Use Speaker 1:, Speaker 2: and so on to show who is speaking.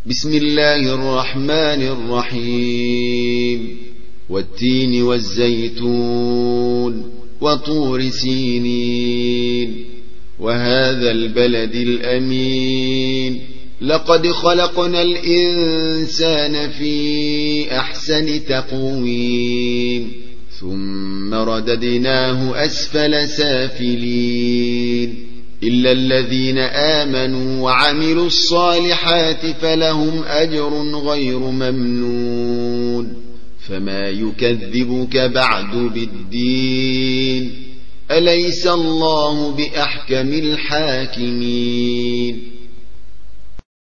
Speaker 1: بسم الله الرحمن الرحيم والتين والزيتون وطور سينين وهذا البلد الأمين لقد خلقنا الإنسان في أحسن تقويم ثم رددناه أسفل سافلين إلا الذين آمنوا وعملوا الصالحات فلهم أجر غير ممنون فما يكذبك بعد بالدين أليس الله بأحكم الحاكمين